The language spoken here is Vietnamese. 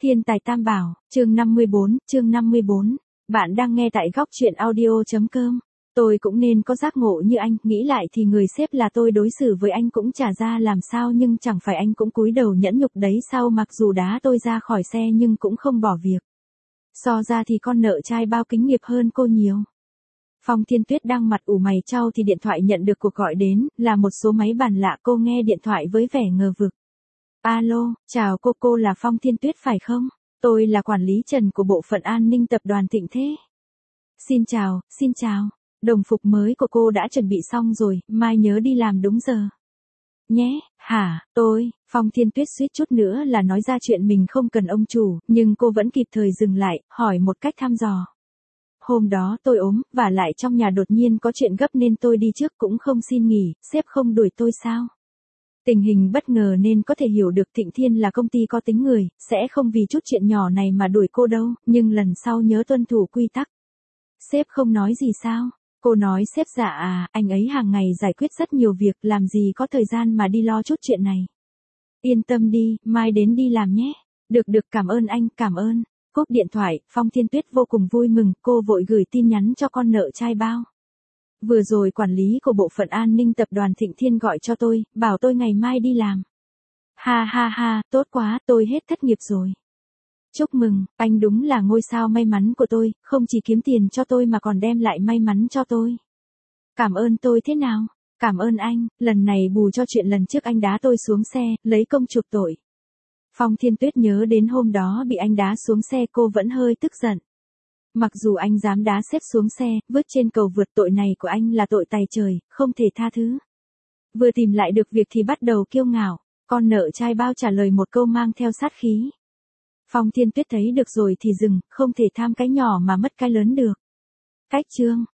Thiên tài tam bảo, chương 54. Bạn đang nghe tại góc truyện audio.com. Tôi cũng nên có giác ngộ như anh, nghĩ lại thì người sếp là tôi đối xử với anh cũng chả ra làm sao, nhưng chẳng phải anh cũng cúi đầu nhẫn nhục đấy sao, mặc dù đá tôi ra khỏi xe nhưng cũng không bỏ việc. So ra thì con nợ trai bao kính nghiệp hơn cô nhiều. Phong Thiên Tuyết đang mặt ủ mày chau thì điện thoại nhận được cuộc gọi đến, là một số máy bàn lạ. Cô nghe điện thoại với vẻ ngờ vực. Alo, chào cô là Phong Thiên Tuyết phải không? Tôi là quản lý Trần của bộ phận an ninh tập đoàn Thịnh Thế. Xin chào. Đồng phục mới của cô đã chuẩn bị xong rồi, mai nhớ đi làm đúng giờ. Nhé, hả, Phong Thiên Tuyết suýt chút nữa là nói ra chuyện mình không cần ông chủ, nhưng cô vẫn kịp thời dừng lại, hỏi một cách thăm dò. Hôm đó tôi ốm, và lại trong nhà đột nhiên có chuyện gấp nên tôi đi trước cũng không xin nghỉ, sếp không đuổi tôi sao? Tình hình bất ngờ nên có thể hiểu được Thịnh Thiên là công ty có tính người, sẽ không vì chút chuyện nhỏ này mà đuổi cô đâu, nhưng lần sau nhớ tuân thủ quy tắc. Sếp không nói gì sao? Cô nói sếp dạ à, anh ấy hàng ngày giải quyết rất nhiều việc, làm gì có thời gian mà đi lo chút chuyện này. Yên tâm đi, mai đến đi làm nhé. Được, cảm ơn anh, cảm ơn. Cúp điện thoại, Phong Thiên Tuyết vô cùng vui mừng, cô vội gửi tin nhắn cho con nợ trai bao. Vừa rồi quản lý của bộ phận an ninh tập đoàn Thịnh Thiên gọi cho tôi, bảo tôi ngày mai đi làm. Ha, tốt quá, tôi hết thất nghiệp rồi. Chúc mừng, anh đúng là ngôi sao may mắn của tôi, không chỉ kiếm tiền cho tôi mà còn đem lại may mắn cho tôi. Cảm ơn tôi thế nào? Cảm ơn anh, lần này bù cho chuyện lần trước anh đá tôi xuống xe, lấy công chuộc tội. Phong Thiên Tuyết nhớ đến hôm đó bị anh đá xuống xe, cô vẫn hơi tức giận. Mặc dù anh dám đá sếp xuống xe, vứt trên cầu vượt, tội này của anh là tội tày trời, không thể tha thứ. Vừa tìm lại được việc thì bắt đầu kiêu ngạo, con nợ trai bao trả lời một câu mang theo sát khí. Phong Thiên Tuyết thấy được rồi thì dừng, không thể tham cái nhỏ mà mất cái lớn được. Cách chương,